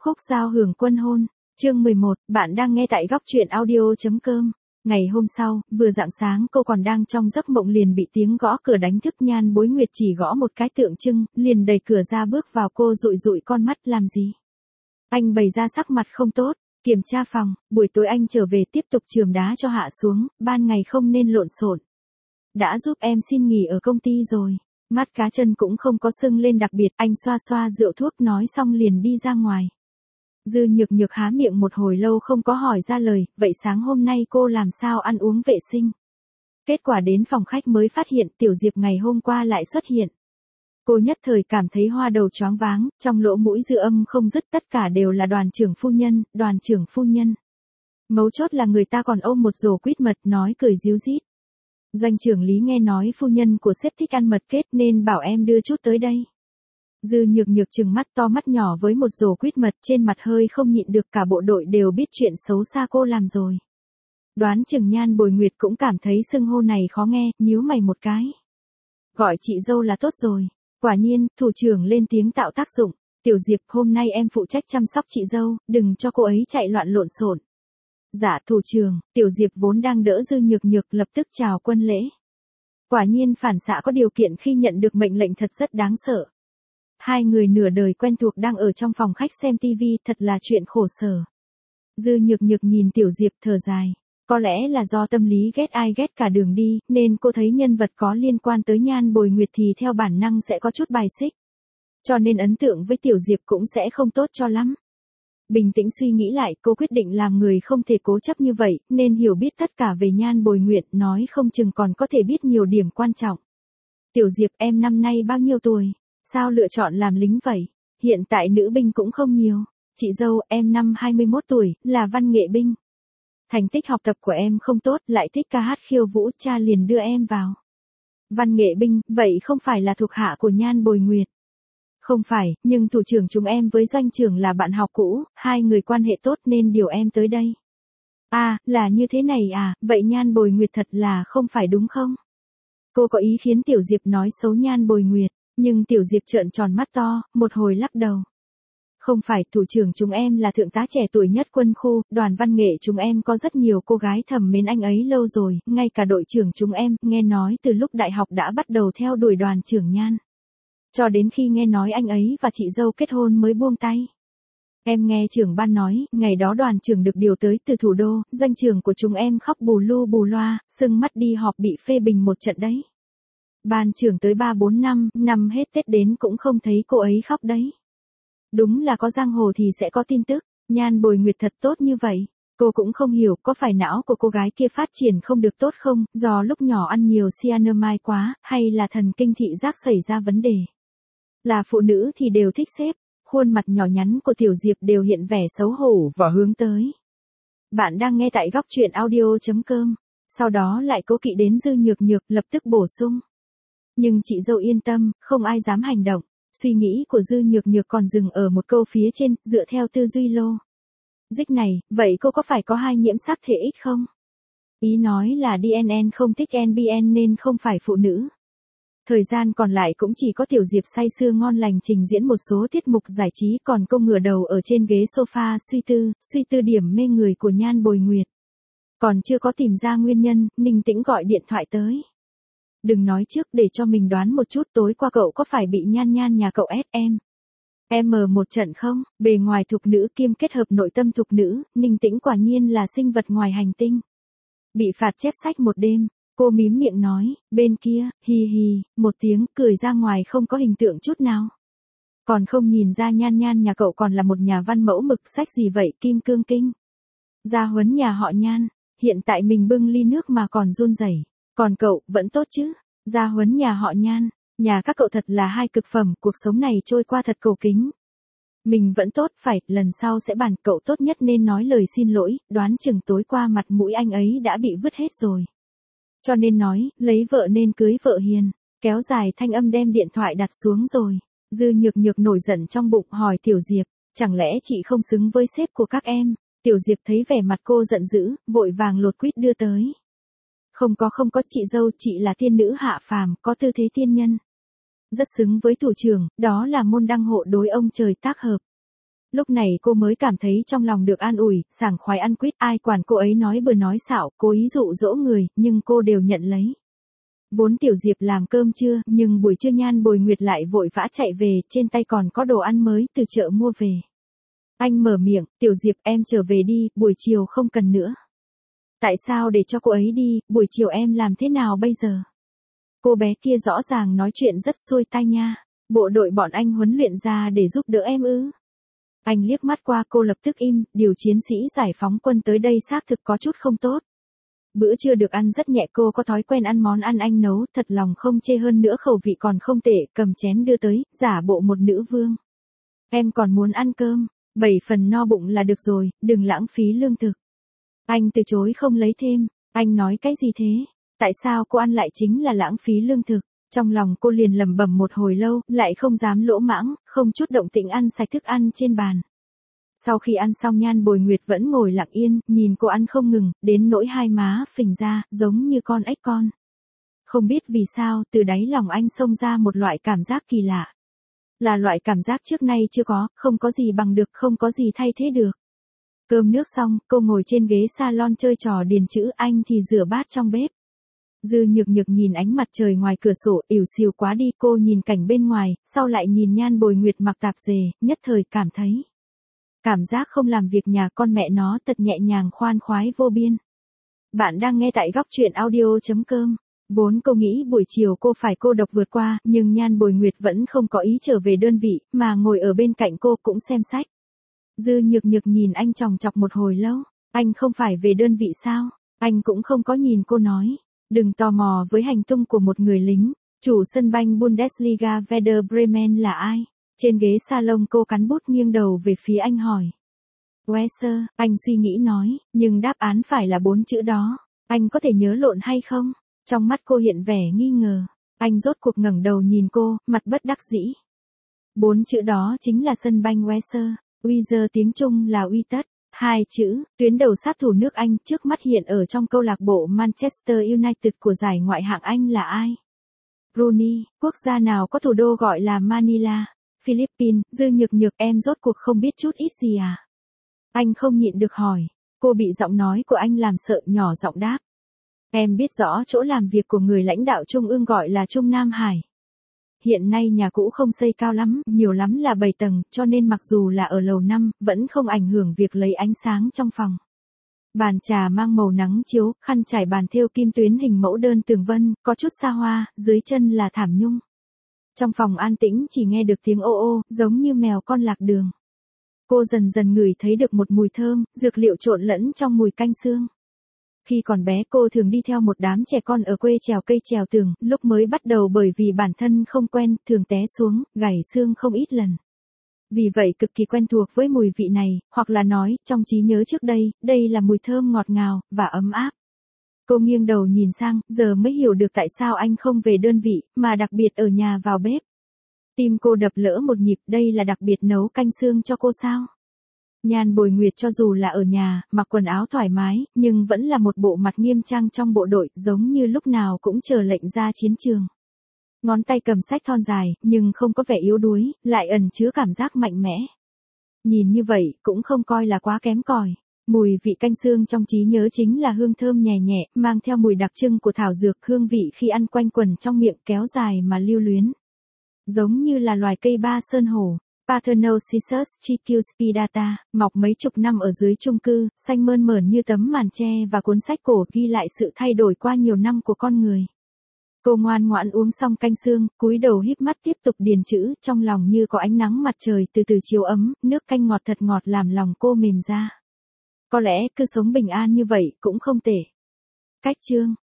Khúc giao hưởng quân hôn, chương 11, bạn đang nghe tại góc truyện audio.com. Ngày hôm sau, vừa rạng sáng cô còn đang trong giấc mộng liền bị tiếng gõ cửa đánh thức. Nhan Bối Nguyệt chỉ gõ một cái tượng trưng, liền đẩy cửa ra bước vào. Cô dụi dụi con mắt làm gì? Anh bày ra sắc mặt không tốt, kiểm tra phòng, buổi tối anh trở về tiếp tục chườm đá cho hạ xuống, ban ngày không nên lộn xộn. Đã giúp em xin nghỉ ở công ty rồi. Mắt cá chân cũng không có sưng lên đặc biệt, anh xoa xoa rượu thuốc nói xong liền đi ra ngoài. Dư Nhược Nhược há miệng một hồi lâu không có hỏi ra lời, vậy sáng hôm nay cô làm sao ăn uống vệ sinh? Kết quả đến phòng khách mới phát hiện Tiểu Diệp ngày hôm qua lại xuất hiện. Cô nhất thời cảm thấy hoa đầu choáng váng, trong lỗ mũi dư âm không dứt, tất cả đều là đoàn trưởng phu nhân, đoàn trưởng phu nhân. Mấu chốt là người ta còn ôm một rổ quýt mật nói cười ríu rít. Doanh trưởng Lý nghe nói phu nhân của sếp thích ăn mật kết nên bảo em đưa chút tới đây. Dư Nhược Nhược trừng mắt to mắt nhỏ với một rổ quýt mật, trên mặt hơi không nhịn được, cả bộ đội đều biết chuyện xấu xa cô làm rồi. Đoán chừng Nhan Bồi Nguyệt cũng cảm thấy xưng hô này khó nghe, nhíu mày một cái. Gọi chị dâu là tốt rồi. Quả nhiên, thủ trưởng lên tiếng tạo tác dụng. Tiểu Diệp, hôm nay em phụ trách chăm sóc chị dâu, đừng cho cô ấy chạy loạn lộn xộn. Dạ thủ trưởng. Tiểu Diệp vốn đang đỡ Dư Nhược Nhược lập tức chào quân lễ. Quả nhiên phản xạ có điều kiện khi nhận được mệnh lệnh thật rất đáng sợ. Hai người nửa đời quen thuộc đang ở trong phòng khách xem tivi, thật là chuyện khổ sở. Dư Nhược Nhược nhìn Tiểu Diệp thở dài. Có lẽ là do tâm lý ghét ai ghét cả đường đi, nên cô thấy nhân vật có liên quan tới Nhan Bồi Nguyệt thì theo bản năng sẽ có chút bài xích. Cho nên ấn tượng với Tiểu Diệp cũng sẽ không tốt cho lắm. Bình tĩnh suy nghĩ lại, cô quyết định làm người không thể cố chấp như vậy, nên hiểu biết tất cả về Nhan Bồi Nguyệt, nói không chừng còn có thể biết nhiều điểm quan trọng. Tiểu Diệp, em năm nay bao nhiêu tuổi? Sao lựa chọn làm lính vậy? Hiện tại nữ binh cũng không nhiều. Chị dâu, em năm 21 tuổi, là văn nghệ binh. Thành tích học tập của em không tốt, lại thích ca hát khiêu vũ, cha liền đưa em vào. Văn nghệ binh, vậy không phải là thuộc hạ của Nhan Bồi Nguyệt? Không phải, nhưng thủ trưởng chúng em với doanh trưởng là bạn học cũ, hai người quan hệ tốt nên điều em tới đây. À, là như thế này à, vậy Nhan Bồi Nguyệt thật là không phải đúng không? Cô có ý khiến Tiểu Diệp nói xấu Nhan Bồi Nguyệt, nhưng Tiểu Diệp trợn tròn mắt to, một hồi lắc đầu. Không phải, thủ trưởng chúng em là thượng tá trẻ tuổi nhất quân khu, đoàn văn nghệ chúng em có rất nhiều cô gái thầm mến anh ấy lâu rồi, ngay cả đội trưởng chúng em, nghe nói từ lúc đại học đã bắt đầu theo đuổi đoàn trưởng Nhan. Cho đến khi nghe nói anh ấy và chị dâu kết hôn mới buông tay. Em nghe trưởng ban nói, ngày đó đoàn trưởng được điều tới từ thủ đô, doanh trưởng của chúng em khóc bù lu bù loa, sưng mắt đi họp bị phê bình một trận đấy. Ban trưởng tới 3-4 năm hết Tết đến cũng không thấy cô ấy khóc đấy. Đúng là có giang hồ thì sẽ có tin tức, Nhan Bồi Nguyệt thật tốt như vậy. Cô cũng không hiểu có phải não của cô gái kia phát triển không được tốt không, do lúc nhỏ ăn nhiều cyanamide quá, hay là thần kinh thị giác xảy ra vấn đề. Là phụ nữ thì đều thích xếp, khuôn mặt nhỏ nhắn của Tiểu Diệp đều hiện vẻ xấu hổ và hướng tới. Bạn đang nghe tại góc truyện audio.com, sau đó lại cố kỵ đến Dư Nhược Nhược lập tức bổ sung. Nhưng chị dâu yên tâm, không ai dám hành động. Suy nghĩ của Dư Nhược Nhược còn dừng ở một câu phía trên, dựa theo tư duy logic này, vậy cô có phải có hai nhiễm sắc thể X không? Ý nói là DNN không thích NBN nên không phải phụ nữ. Thời gian còn lại cũng chỉ có Tiểu Diệp say sưa ngon lành trình diễn một số tiết mục giải trí, còn cô ngửa đầu ở trên ghế sofa suy tư điểm mê người của Nhan Bồi Nguyệt. Còn chưa có tìm ra nguyên nhân, Ninh Tĩnh gọi điện thoại tới. Đừng nói trước, để cho mình đoán một chút, tối qua cậu có phải bị Nhan Nhan nhà cậu một trận không? Bề ngoài thục nữ kiêm kết hợp nội tâm thục nữ, Ninh Tĩnh quả nhiên là sinh vật ngoài hành tinh. Bị phạt chép sách một đêm, cô mím miệng nói, bên kia, hi hi, một tiếng, cười ra ngoài không có hình tượng chút nào. Còn không nhìn ra Nhan Nhan nhà cậu còn là một nhà văn mẫu mực, sách gì vậy, kim cương kinh. Gia huấn nhà họ Nhan, hiện tại mình bưng ly nước mà còn run rẩy. Còn cậu, vẫn tốt chứ? Gia huấn nhà họ Nhan, nhà các cậu thật là hai cực phẩm, cuộc sống này trôi qua thật cầu kính. Mình vẫn tốt, phải, lần sau sẽ bàn, cậu tốt nhất nên nói lời xin lỗi, đoán chừng tối qua mặt mũi anh ấy đã bị vứt hết rồi. Cho nên nói, lấy vợ nên cưới vợ hiền, kéo dài thanh âm đem điện thoại đặt xuống rồi. Dư Nhược Nhược nổi giận trong bụng hỏi Tiểu Diệp, chẳng lẽ chị không xứng với sếp của các em? Tiểu Diệp thấy vẻ mặt cô giận dữ, vội vàng lột quýt đưa tới. Không có, chị dâu, chị là tiên nữ hạ phàm, có tư thế tiên nhân. Rất xứng với thủ trưởng, đó là môn đăng hộ đối ông trời tác hợp. Lúc này cô mới cảm thấy trong lòng được an ủi, sảng khoái ăn quýt, ai quản cô ấy nói bừa nói xạo, cố ý dụ dỗ người, nhưng cô đều nhận lấy. Vốn Tiểu Diệp làm cơm trưa, nhưng buổi trưa Nhan Bồi Nguyệt lại vội vã chạy về, trên tay còn có đồ ăn mới từ chợ mua về. Anh mở miệng, Tiểu Diệp em trở về đi, buổi chiều không cần nữa. Tại sao để cho cô ấy đi, buổi chiều em làm thế nào bây giờ? Cô bé kia rõ ràng nói chuyện rất xuôi tai nha. Bộ đội bọn anh huấn luyện ra để giúp đỡ em ư? Anh liếc mắt qua cô lập tức im, điều chiến sĩ giải phóng quân tới đây xác thực có chút không tốt. Bữa trưa được ăn rất nhẹ, cô có thói quen ăn món ăn anh nấu, thật lòng không chê, hơn nữa khẩu vị còn không tệ, cầm chén đưa tới, giả bộ một nữ vương. Em còn muốn ăn cơm, 7 phần no bụng là được rồi, đừng lãng phí lương thực. Anh từ chối không lấy thêm, anh nói cái gì thế? Tại sao cô ăn lại chính là lãng phí lương thực? Trong lòng cô liền lẩm bẩm một hồi lâu, lại không dám lỗ mãng, không chút động tĩnh ăn sạch thức ăn trên bàn. Sau khi ăn xong Nhan Bồi Nguyệt vẫn ngồi lặng yên, nhìn cô ăn không ngừng, đến nỗi hai má phình ra, giống như con ếch con. Không biết vì sao, từ đáy lòng anh xông ra một loại cảm giác kỳ lạ. Là loại cảm giác trước nay chưa có, không có gì bằng được, không có gì thay thế được. Cơm nước xong, cô ngồi trên ghế salon chơi trò điền chữ, anh thì rửa bát trong bếp. Dư Nhược Nhược nhìn ánh mặt trời ngoài cửa sổ, ỉu xìu quá đi, cô nhìn cảnh bên ngoài, sau lại nhìn Nhan Bồi Nguyệt mặc tạp dề, nhất thời cảm thấy. Cảm giác không làm việc nhà con mẹ nó thật nhẹ nhàng khoan khoái vô biên. Bạn đang nghe tại góc truyện audio.com. Vốn cô nghĩ buổi chiều cô phải cô độc vượt qua, nhưng Nhan Bồi Nguyệt vẫn không có ý trở về đơn vị, mà ngồi ở bên cạnh cô cũng xem sách. Dư Nhược Nhược nhìn anh chòng chọc một hồi lâu, anh không phải về đơn vị sao? Anh cũng không có nhìn cô nói. Đừng tò mò với hành tung của một người lính. Chủ sân banh Bundesliga Werder Bremen là ai? Trên ghế salon cô cắn bút nghiêng đầu về phía anh hỏi. Weser, anh suy nghĩ nói, nhưng đáp án phải là 4 chữ đó. Anh có thể nhớ lộn hay không? Trong mắt cô hiện vẻ nghi ngờ. Anh rốt cuộc ngẩng đầu nhìn cô, mặt bất đắc dĩ. 4 chữ đó chính là sân banh Weser. Weser tiếng Trung là uy tất. 2 chữ, tuyến đầu sát thủ nước Anh trước mắt hiện ở trong câu lạc bộ Manchester United của giải ngoại hạng Anh là ai? Rooney. Quốc gia nào có thủ đô gọi là Manila? Philippines. Dư Nhược Nhược, em rốt cuộc không biết chút ít gì à? Anh không nhịn được hỏi. Cô bị giọng nói của anh làm sợ, nhỏ giọng đáp. Em biết rõ chỗ làm việc của người lãnh đạo Trung ương gọi là Trung Nam Hải. Hiện nay nhà cũ không xây cao lắm, nhiều lắm là 7 tầng, cho nên mặc dù là ở lầu 5, vẫn không ảnh hưởng việc lấy ánh sáng trong phòng. Bàn trà mang màu nắng chiếu, khăn trải bàn thêu kim tuyến hình mẫu đơn tường vân, có chút xa hoa, dưới chân là thảm nhung. Trong phòng an tĩnh chỉ nghe được tiếng ô ô, giống như mèo con lạc đường. Cô dần dần ngửi thấy được một mùi thơm, dược liệu trộn lẫn trong mùi canh xương. Khi còn bé cô thường đi theo một đám trẻ con ở quê trèo cây trèo tường, lúc mới bắt đầu bởi vì bản thân không quen, thường té xuống, gãy xương không ít lần. Vì vậy cực kỳ quen thuộc với mùi vị này, hoặc là nói, trong trí nhớ trước đây là mùi thơm ngọt ngào, và ấm áp. Cô nghiêng đầu nhìn sang, giờ mới hiểu được tại sao anh không về đơn vị, mà đặc biệt ở nhà vào bếp. Tim cô đập lỡ một nhịp, đây là đặc biệt nấu canh xương cho cô sao? Nhan Bồi Nguyệt cho dù là ở nhà, mặc quần áo thoải mái, nhưng vẫn là một bộ mặt nghiêm trang trong bộ đội, giống như lúc nào cũng chờ lệnh ra chiến trường. Ngón tay cầm sách thon dài, nhưng không có vẻ yếu đuối, lại ẩn chứa cảm giác mạnh mẽ. Nhìn như vậy, cũng không coi là quá kém cỏi. Mùi vị canh xương trong trí nhớ chính là hương thơm nhẹ nhẹ, mang theo mùi đặc trưng của thảo dược, hương vị khi ăn quanh quẩn trong miệng, kéo dài mà lưu luyến. Giống như là loài cây ba sơn hổ. Paternocissus tricuspidata, mọc mấy chục năm ở dưới chung cư, xanh mơn mởn như tấm màn tre, và cuốn sách cổ ghi lại sự thay đổi qua nhiều năm của con người. Cô ngoan ngoãn uống xong canh xương, cúi đầu híp mắt tiếp tục điền chữ, trong lòng như có ánh nắng mặt trời từ từ chiếu ấm, nước canh ngọt thật ngọt làm lòng cô mềm ra. Có lẽ cứ sống bình an như vậy cũng không tệ. Cách chương